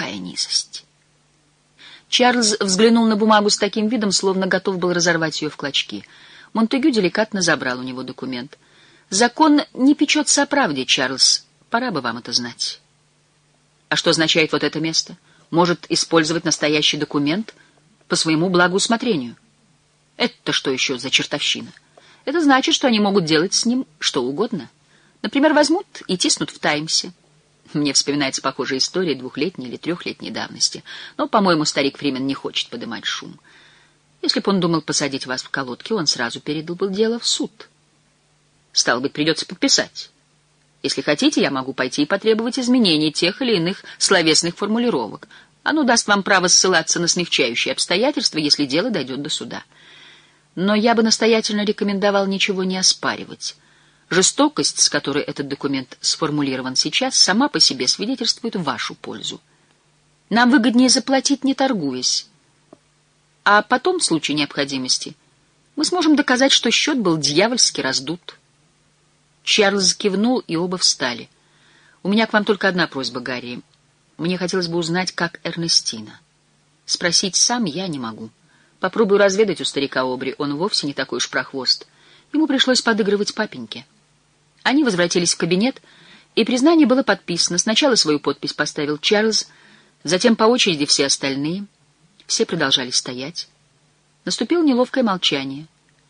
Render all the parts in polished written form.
Какая низость! Чарльз взглянул на бумагу с таким видом, словно готов был разорвать ее в клочки. Монтегю деликатно забрал у него документ. «Закон не печется о правде, Чарльз. Пора бы вам это знать». «А что означает вот это место? Может использовать настоящий документ по своему благоусмотрению?» «Это что еще за чертовщина?» «Это значит, что они могут делать с ним что угодно. Например, возьмут и тиснут в «Таймсе». Мне вспоминается похожая история 2-летней или 3-летней давности. Но, по-моему, старик Фримен не хочет поднимать шум. Если бы он думал посадить вас в колодки, он сразу передал бы дело в суд. Стало быть, придется подписать. Если хотите, я могу пойти и потребовать изменений тех или иных словесных формулировок. Оно даст вам право ссылаться на смягчающие обстоятельства, если дело дойдет до суда. Но я бы настоятельно рекомендовал ничего не оспаривать. Жестокость, с которой этот документ сформулирован сейчас, сама по себе свидетельствует в вашу пользу. Нам выгоднее заплатить, не торгуясь. А потом, в случае необходимости, мы сможем доказать, что счет был дьявольски раздут. Чарльз кивнул, и оба встали. «У меня к вам только одна просьба, Гарри. Мне хотелось бы узнать, как Эрнестина. Спросить сам я не могу. Попробую разведать у старика Обри, он вовсе не такой уж прохвост. Ему пришлось подыгрывать папеньке». Они возвратились в кабинет, и признание было подписано. Сначала свою подпись поставил Чарльз, затем по очереди все остальные. Все продолжали стоять. Наступило неловкое молчание.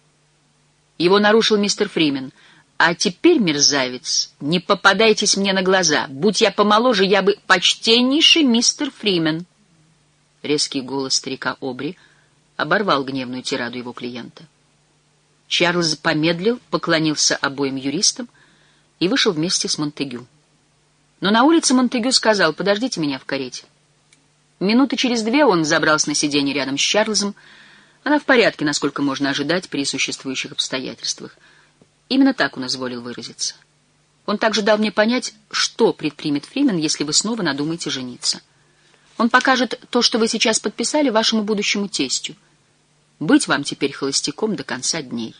Его нарушил мистер Фримен. «А теперь, мерзавец, не попадайтесь мне на глаза. Будь я помоложе, я бы... Почтеннейший мистер Фримен!» Резкий голос старика Обри оборвал гневную тираду его клиента. Чарльз помедлил, поклонился обоим юристам и вышел вместе с Монтегю. Но на улице Монтегю сказал: «Подождите меня в карете». Минуты через 2 он забрался на сиденье рядом с Чарльзом. Она в порядке, насколько можно ожидать при существующих обстоятельствах. Именно так он изволил выразиться. Он также дал мне понять, что предпримет Фримен, если вы снова надумаете жениться. Он покажет то, что вы сейчас подписали, вашему будущему тестю. Быть вам теперь холостяком до конца дней.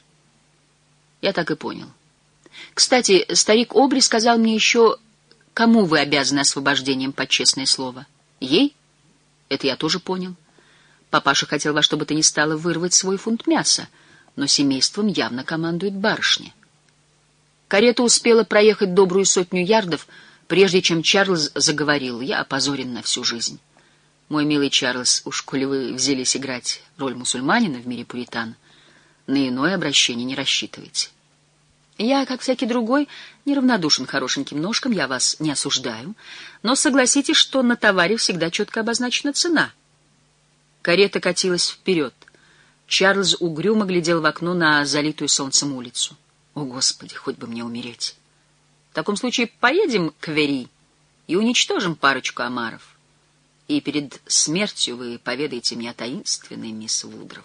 Я так и понял. Кстати, старик Обри сказал мне еще, кому вы обязаны освобождением под честное слово. Ей? Это я тоже понял. Папаша хотел во что бы то ни стало вырвать свой фунт мяса, но семейством явно командует барышня. Карета успела проехать добрую 100 ярдов, прежде чем Чарльз заговорил. Я опозорен на всю жизнь. Мой милый Чарльз, уж коли вы взялись играть роль мусульманина в мире пуритан, на иное обращение не рассчитывайте. Я, как всякий другой, неравнодушен хорошеньким ножкам, я вас не осуждаю, но согласитесь, что на товаре всегда четко обозначена цена. Карета катилась вперед. Чарльз угрюмо глядел в окно на залитую солнцем улицу. О, Господи, хоть бы мне умереть. В таком случае поедем к Вери и уничтожим парочку омаров. И перед смертью вы поведаете мне о таинственной мисс Вудров.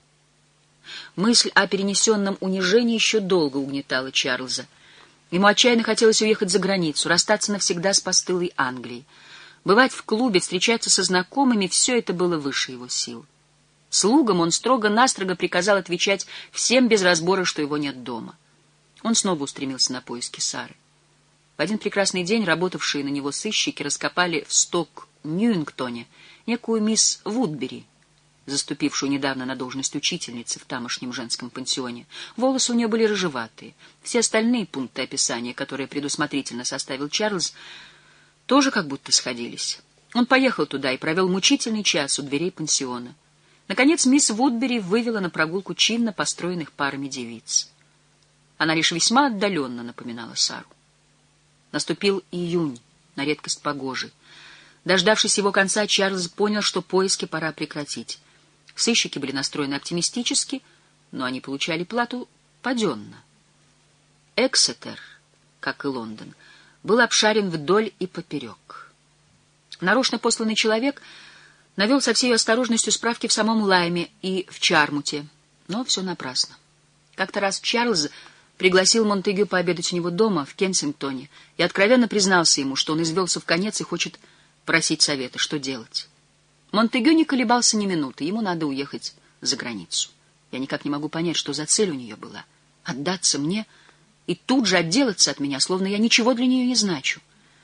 Мысль о перенесенном унижении еще долго угнетала Чарльза. Ему отчаянно хотелось уехать за границу, расстаться навсегда с постылой Англией. Бывать в клубе, встречаться со знакомыми — все это было выше его сил. Слугам он строго-настрого приказал отвечать всем без разбора, что его нет дома. Он снова устремился на поиски Сары. В один прекрасный день работавшие на него сыщики раскопали в Сток-Ньюингтоне некую мисс Вудбери, заступившую недавно на должность учительницы в тамошнем женском пансионе. Волосы у нее были рыжеватые. Все остальные пункты описания, которые предусмотрительно составил Чарльз, тоже как будто сходились. Он поехал туда и провел мучительный час у дверей пансиона. Наконец мисс Вудбери вывела на прогулку чинно построенных парами девиц. Она лишь весьма отдаленно напоминала Сару. Наступил июнь, на редкость погожий. Дождавшись его конца, Чарльз понял, что поиски пора прекратить. Сыщики были настроены оптимистически, но они получали плату паденно. Эксетер, как и Лондон, был обшарен вдоль и поперек. Нарочно посланный человек навел со всей осторожностью справки в самом Лайме и в Чармуте, но все напрасно. Как-то раз Чарльз пригласил Монтегю пообедать у него дома в Кенсингтоне и откровенно признался ему, что он извелся в конец и хочет просить совета, что делать. Монтегю не колебался ни минуты, ему надо уехать за границу. Я никак не могу понять, что за цель у нее была. Отдаться мне и тут же отделаться от меня, словно я ничего для нее не значу.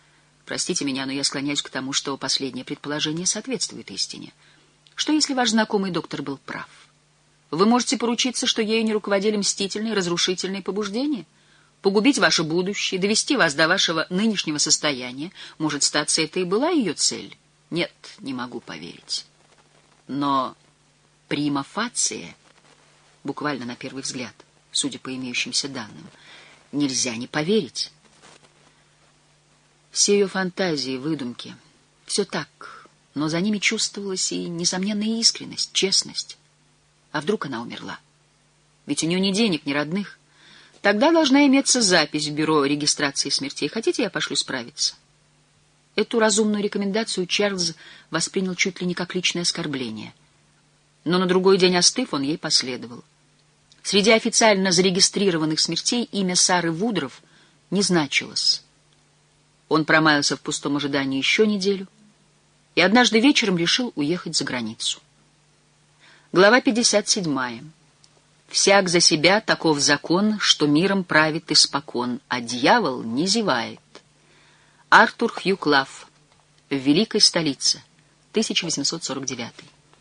Простите меня, но я склоняюсь к тому, что последнее предположение соответствует истине. Что если ваш знакомый доктор был прав? Вы можете поручиться, что ею не руководили мстительные, разрушительные побуждения? Погубить ваше будущее, довести вас до вашего нынешнего состояния? Может, статься, это и была ее цель? Нет, не могу поверить. Но прима фация, буквально на первый взгляд, судя по имеющимся данным, нельзя не поверить. Все ее фантазии, выдумки, все так, но за ними чувствовалась и несомненная искренность, честность. А вдруг она умерла? Ведь у нее ни денег, ни родных. Тогда должна иметься запись в бюро регистрации смертей. Хотите, я пошлю справиться? Эту разумную рекомендацию Чарльз воспринял чуть ли не как личное оскорбление. Но на другой день остыв, он ей последовал. Среди официально зарегистрированных смертей имя Сары Вудров не значилось. Он промаялся в пустом ожидании еще неделю и однажды вечером решил уехать за границу. Глава 57. «Всяк за себя, таков закон, что миром правит испокон, а дьявол не зевает». Артур Хью Клав. В великой столице. 1849.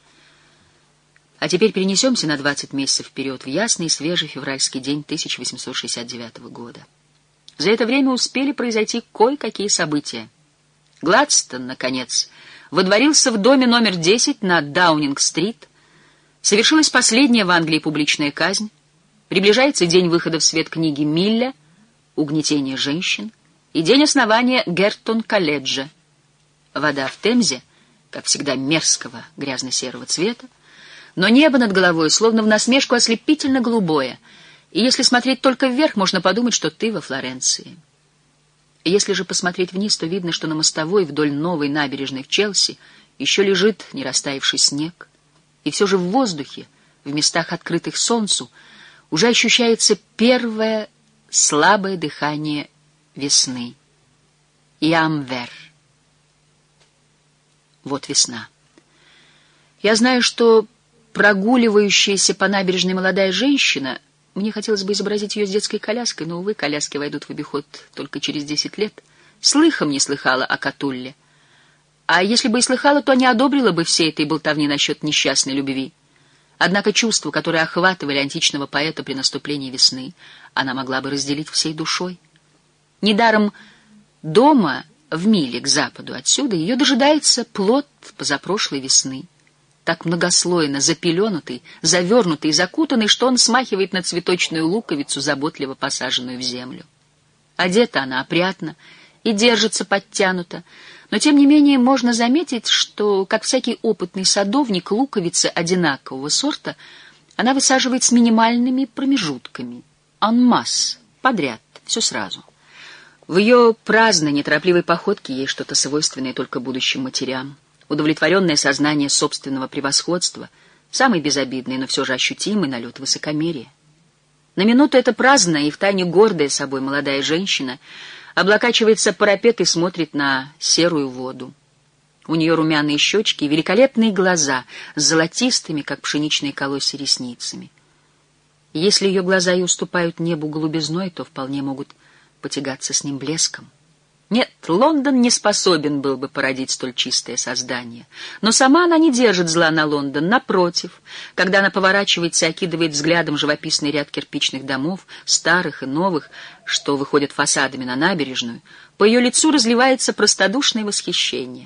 А теперь перенесемся на 20 месяцев вперед, в ясный и свежий февральский день 1869 года. За это время успели произойти кое-какие события. Гладстон, наконец, водворился в доме номер 10 на Даунинг-стрит. Совершилась последняя в Англии публичная казнь. Приближается день выхода в свет книги Милля «Угнетение женщин» и день основания Гертон-колледжа. Вода в Темзе, как всегда, мерзкого грязно-серого цвета, но небо над головой словно в насмешку ослепительно голубое, и если смотреть только вверх, можно подумать, что ты во Флоренции. Если же посмотреть вниз, то видно, что на мостовой вдоль новой набережной в Челси еще лежит не растаявший снег, и все же в воздухе, в местах, открытых солнцу, уже ощущается первое слабое дыхание весны. Ямвер. Вот весна. Я знаю, что прогуливающаяся по набережной молодая женщина, мне хотелось бы изобразить ее с детской коляской, но, увы, коляски войдут в обиход только через 10 лет, слыхом не слыхала о Катулле. А если бы и слыхала, то не одобрила бы всей этой болтовни насчет несчастной любви. Однако чувства, которые охватывали античного поэта при наступлении весны, она могла бы разделить всей душой. Недаром дома в миле к западу отсюда ее дожидается плод позапрошлой весны, так многослойно запеленутый, завернутый и закутанный, что он смахивает на цветочную луковицу, заботливо посаженную в землю. Одета она опрятно и держится подтянуто, но тем не менее можно заметить, что, как всякий опытный садовник, луковицы одинакового сорта она высаживает с минимальными промежутками, en masse, подряд, все сразу. В ее праздной, неторопливой походке есть что-то свойственное только будущим матерям. Удовлетворенное сознание собственного превосходства, самый безобидный, но все же ощутимый налет высокомерия. На минуту эта праздная и втайне гордая собой молодая женщина облокачивается парапет и смотрит на серую воду. У нее румяные щечки и великолепные глаза с золотистыми, как пшеничные колосья, ресницами. Если ее глаза и уступают небу голубизной, то вполне могут потягаться с ним блеском. Нет, Лондон не способен был бы породить столь чистое создание. Но сама она не держит зла на Лондон. Напротив, когда она поворачивается и окидывает взглядом живописный ряд кирпичных домов, старых и новых, что выходят фасадами на набережную, по ее лицу разливается простодушное восхищение.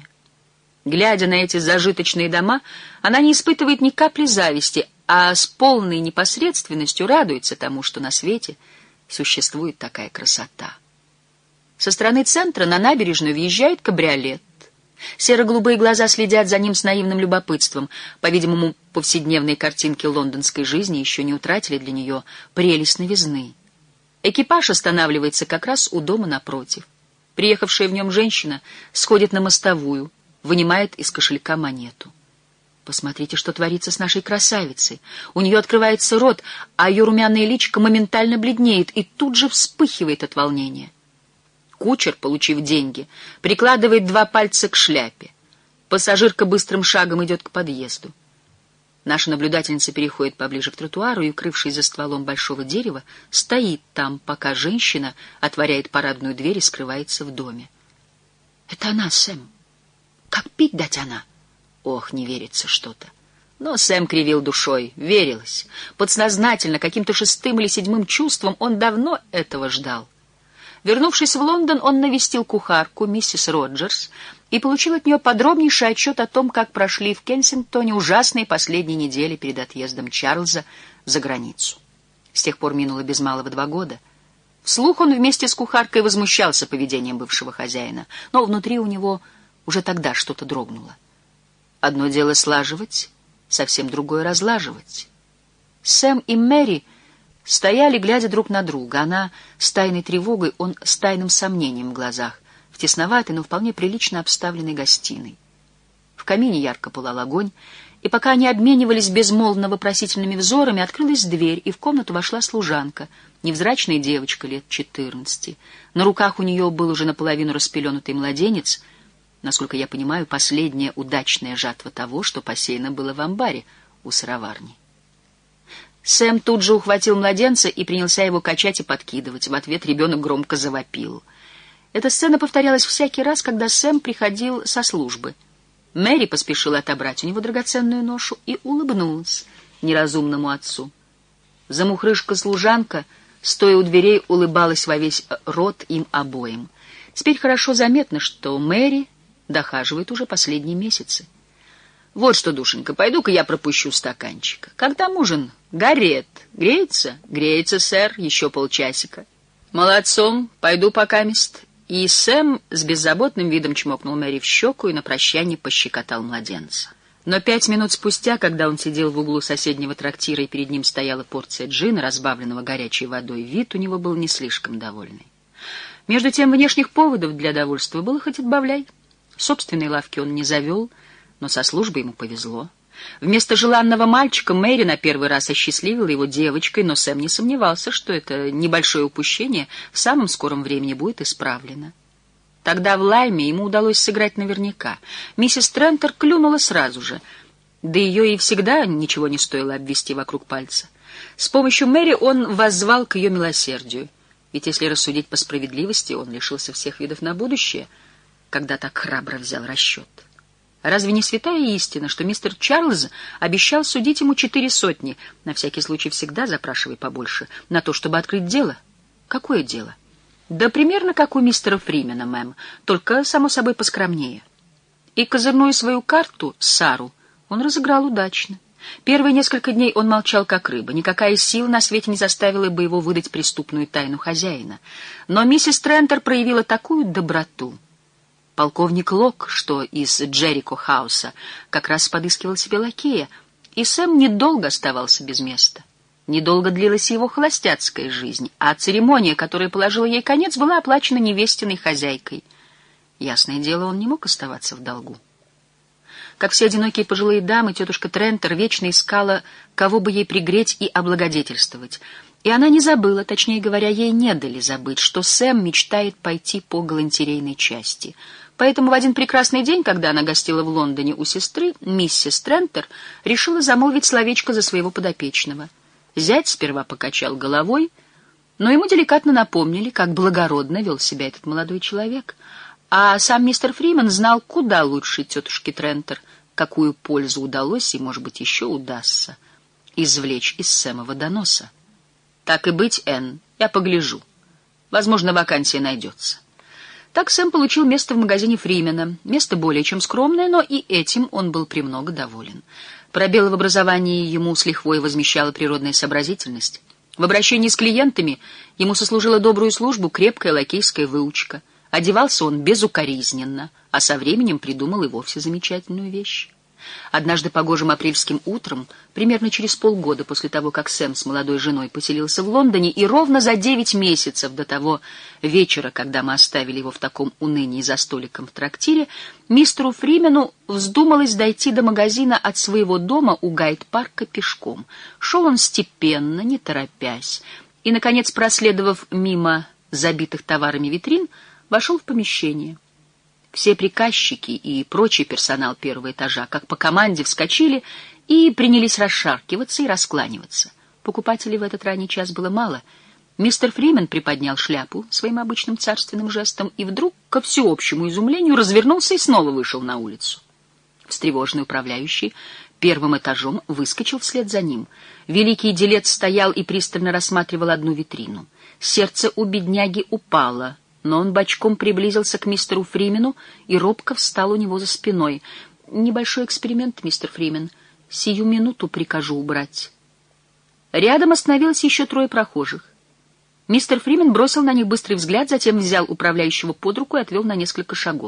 Глядя на эти зажиточные дома, она не испытывает ни капли зависти, а с полной непосредственностью радуется тому, что на свете существует такая красота. Со стороны центра на набережную въезжает кабриолет. Серо-голубые глаза следят за ним с наивным любопытством. По-видимому, повседневные картинки лондонской жизни еще не утратили для нее прелесть новизны. Экипаж останавливается как раз у дома напротив. Приехавшая в нем женщина сходит на мостовую, вынимает из кошелька монету. Посмотрите, что творится с нашей красавицей. У нее открывается рот, а ее румяное личико моментально бледнеет и тут же вспыхивает от волнения. Кучер, получив деньги, прикладывает 2 пальца к шляпе. Пассажирка быстрым шагом идет к подъезду. Наша наблюдательница переходит поближе к тротуару и, укрывшись за стволом большого дерева, стоит там, пока женщина отворяет парадную дверь и скрывается в доме. Это она, Сэм. Как пить дать она? Ох, не верится что-то. Но Сэм кривил душой. Верилось. Подсознательно, каким-то шестым или седьмым чувством он давно этого ждал. Вернувшись в Лондон, он навестил кухарку, миссис Роджерс, и получил от нее подробнейший отчет о том, как прошли в Кенсингтоне ужасные последние недели перед отъездом Чарльза за границу. С тех пор минуло без малого 2 года. Вслух он вместе с кухаркой возмущался поведением бывшего хозяина, но внутри у него уже тогда что-то дрогнуло. Одно дело слаживать, совсем другое — разлаживать. Сэм и Мэри стояли, глядя друг на друга. Она с тайной тревогой, он с тайным сомнением в глазах, в тесноватой, но вполне прилично обставленной гостиной. В камине ярко пылал огонь, и пока они обменивались безмолвно вопросительными взорами, открылась дверь, и в комнату вошла служанка, невзрачная девочка лет 14. На руках у нее был уже наполовину распеленутый младенец, насколько я понимаю, последняя удачная жатва того, что посеяно было в амбаре у сыроварни. Сэм тут же ухватил младенца и принялся его качать и подкидывать. В ответ ребенок громко завопил. Эта сцена повторялась всякий раз, когда Сэм приходил со службы. Мэри поспешила отобрать у него драгоценную ношу и улыбнулась неразумному отцу. Замухрышка-служанка, стоя у дверей, улыбалась во весь рот им обоим. Теперь хорошо заметно, что Мэри дохаживает уже последние месяцы. «Вот что, душенька, пойду-ка я пропущу стаканчик. Как там ужин? Горет. Греется? Греется, сэр, еще полчасика. Молодцом, пойду покамест». И Сэм с беззаботным видом чмокнул Мэри в щеку и на прощание пощекотал младенца. Но 5 минут спустя, когда он сидел в углу соседнего трактира и перед ним стояла порция джина, разбавленного горячей водой, вид у него был не слишком довольный. Между тем, внешних поводов для довольства было хоть отбавляй. Собственной лавки он не завел, но со службой ему повезло. Вместо желанного мальчика Мэри на первый раз осчастливила его девочкой, но Сэм не сомневался, что это небольшое упущение в самом скором времени будет исправлено. Тогда в Лайме ему удалось сыграть наверняка. Миссис Трентер клюнула сразу же, да ее и всегда ничего не стоило обвести вокруг пальца. С помощью Мэри он воззвал к ее милосердию, ведь если рассудить по справедливости, он лишился всех видов на будущее, когда так храбро взял расчет. Разве не святая истина, что мистер Чарльз обещал судить ему 400, на всякий случай всегда запрашивай побольше, на то, чтобы открыть дело? Какое дело? Да примерно как у мистера Фримена, мэм, только, само собой, поскромнее. И козырную свою карту, Сару, он разыграл удачно. Первые несколько дней он молчал как рыба, никакая сила на свете не заставила бы его выдать преступную тайну хозяина. Но миссис Трентер проявила такую доброту. Полковник Лок, что из Джерико-хауса, как раз подыскивал себе лакея, и Сэм недолго оставался без места. Недолго длилась его холостяцкая жизнь, а церемония, которая положила ей конец, была оплачена невестиной хозяйкой. Ясное дело, он не мог оставаться в долгу. Как все одинокие пожилые дамы, тетушка Трентер вечно искала, кого бы ей пригреть и облагодетельствовать. И она не забыла, точнее говоря, ей не дали забыть, что Сэм мечтает пойти по галантерейной части. Поэтому в один прекрасный день, когда она гостила в Лондоне у сестры, миссис Трентер решила замолвить словечко за своего подопечного. Зять сперва покачал головой, но ему деликатно напомнили, как благородно вел себя этот молодой человек. А сам мистер Фримен знал куда лучше тетушки Трентер, какую пользу удалось и, может быть, еще удастся извлечь из Сэмова доноса. «Так и быть, Энн, я погляжу. Возможно, вакансия найдется». Так Сэм получил место в магазине Фримена. Место более чем скромное, но и этим он был премного доволен. Пробелы в образовании ему с лихвой возмещала природная сообразительность. В обращении с клиентами ему сослужила добрую службу крепкая лакейская выучка. Одевался он безукоризненно, а со временем придумал и вовсе замечательную вещь. Однажды погожим апрельским утром, примерно через полгода после того, как Сэм с молодой женой поселился в Лондоне, и ровно за 9 месяцев до того вечера, когда мы оставили его в таком унынии за столиком в трактире, мистеру Фримену вздумалось дойти до магазина от своего дома у Гайд-парка пешком. Шел он степенно, не торопясь, и, наконец, проследовав мимо забитых товарами витрин, вошел в помещение. Все приказчики и прочий персонал первого этажа, как по команде, вскочили и принялись расшаркиваться и раскланиваться. Покупателей в этот ранний час было мало. Мистер Фримен приподнял шляпу своим обычным царственным жестом, и вдруг ко всеобщему изумлению, развернулся и снова вышел на улицу. Встревоженный управляющий первым этажом выскочил вслед за ним. Великий делец стоял и пристально рассматривал одну витрину. Сердце у бедняги упало, но он бочком приблизился к мистеру Фримену и робко встал у него за спиной. «Небольшой эксперимент, мистер Фримен. Сию минуту прикажу убрать». Рядом остановилось еще 3 прохожих. Мистер Фримен бросил на них быстрый взгляд, затем взял управляющего под руку и отвел на несколько шагов.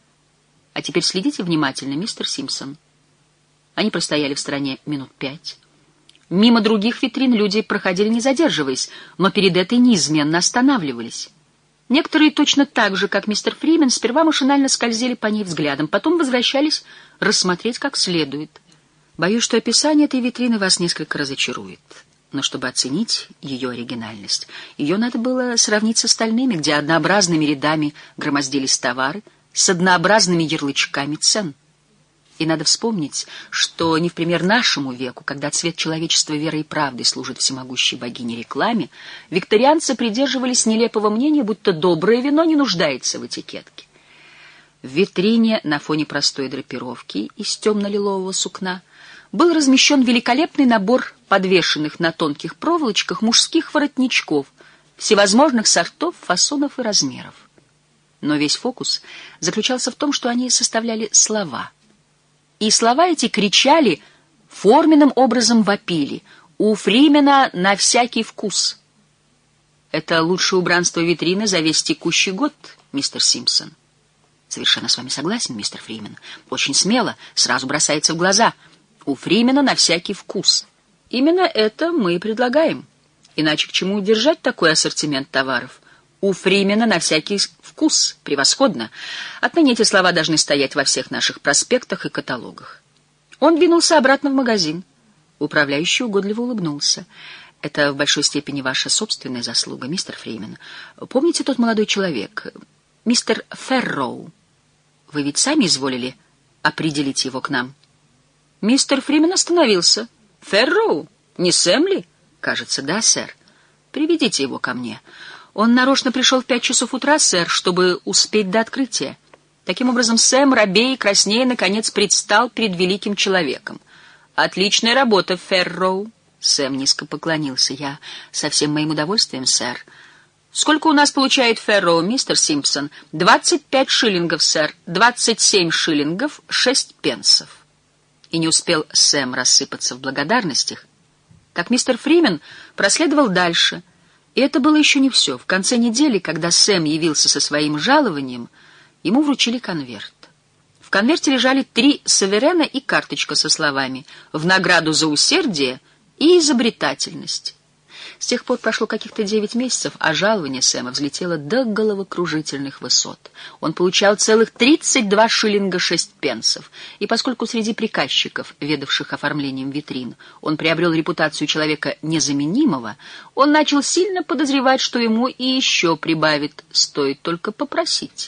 «А теперь следите внимательно, мистер Симпсон». Они простояли в стороне минут 5. Мимо других витрин люди проходили, не задерживаясь, но перед этой неизменно останавливались. Некоторые точно так же, как мистер Фримен, сперва машинально скользили по ней взглядом, потом возвращались рассмотреть как следует. Боюсь, что описание этой витрины вас несколько разочарует. Но чтобы оценить ее оригинальность, ее надо было сравнить с остальными, где однообразными рядами громоздились товары с однообразными ярлычками цен. И надо вспомнить, что не в пример нашему веку, когда цвет человечества верой и правдой служит всемогущей богине рекламе, викторианцы придерживались нелепого мнения, будто доброе вино не нуждается в этикетке. В витрине на фоне простой драпировки из темно-лилового сукна был размещен великолепный набор подвешенных на тонких проволочках мужских воротничков всевозможных сортов, фасонов и размеров. Но весь фокус заключался в том, что они составляли слова. И слова эти кричали, форменным образом вопили: «У Фримена на всякий вкус». Это лучшее убранство витрины за весь текущий год, мистер Симпсон. Совершенно с вами согласен, мистер Фримен. Очень смело, сразу бросается в глаза. У Фримена на всякий вкус. Именно это мы и предлагаем. Иначе к чему держать такой ассортимент товаров? У Фримена на всякий вкус. Превосходно. Отныне эти слова должны стоять во всех наших проспектах и каталогах. Он двинулся обратно в магазин. Управляющий угодливо улыбнулся. Это в большой степени ваша собственная заслуга, мистер Фримен. Помните тот молодой человек, мистер Ферроу? Вы ведь сами изволили определить его к нам? Мистер Фримен остановился. Ферроу? Не Сэм ли? Кажется, да, сэр. Приведите его ко мне. Он нарочно пришел в 5 часов утра, сэр, чтобы успеть до открытия. Таким образом, Сэм, робея и краснея, наконец предстал перед великим человеком. Отличная работа, Ферроу. Сэм низко поклонился. Я со всем моим удовольствием, сэр. Сколько у нас получает Ферроу, мистер Симпсон? 25 шиллингов, сэр. 27 шиллингов, 6 пенсов. И не успел Сэм рассыпаться в благодарностях, как мистер Фримен проследовал дальше. И это было еще не все. В конце недели, когда Сэм явился со своим жалованием, ему вручили конверт. В конверте лежали 3 суверена и карточка со словами «В награду за усердие и изобретательность». С тех пор прошло каких-то 9 месяцев, а жалование Сэма взлетело до головокружительных высот. Он получал целых 32 шиллинга 6 пенсов, и поскольку среди приказчиков, ведавших оформлением витрин, он приобрел репутацию человека незаменимого, он начал сильно подозревать, что ему и еще прибавит, стоит только попросить.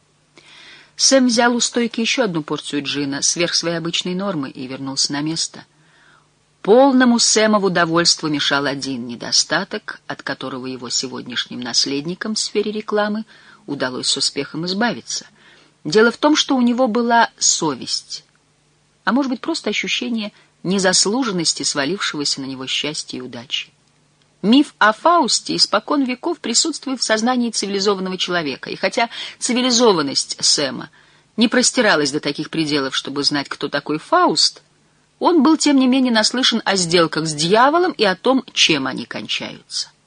Сэм взял у стойки еще одну порцию джина, сверх своей обычной нормы, и вернулся на место. Полному Сэмову довольству мешал один недостаток, от которого его сегодняшним наследникам в сфере рекламы удалось с успехом избавиться. Дело в том, что у него была совесть, а может быть просто ощущение незаслуженности свалившегося на него счастья и удачи. Миф о Фаусте испокон веков присутствует в сознании цивилизованного человека, и хотя цивилизованность Сэма не простиралась до таких пределов, чтобы знать, кто такой Фауст, он был, тем не менее, наслышан о сделках с дьяволом и о том, чем они кончаются.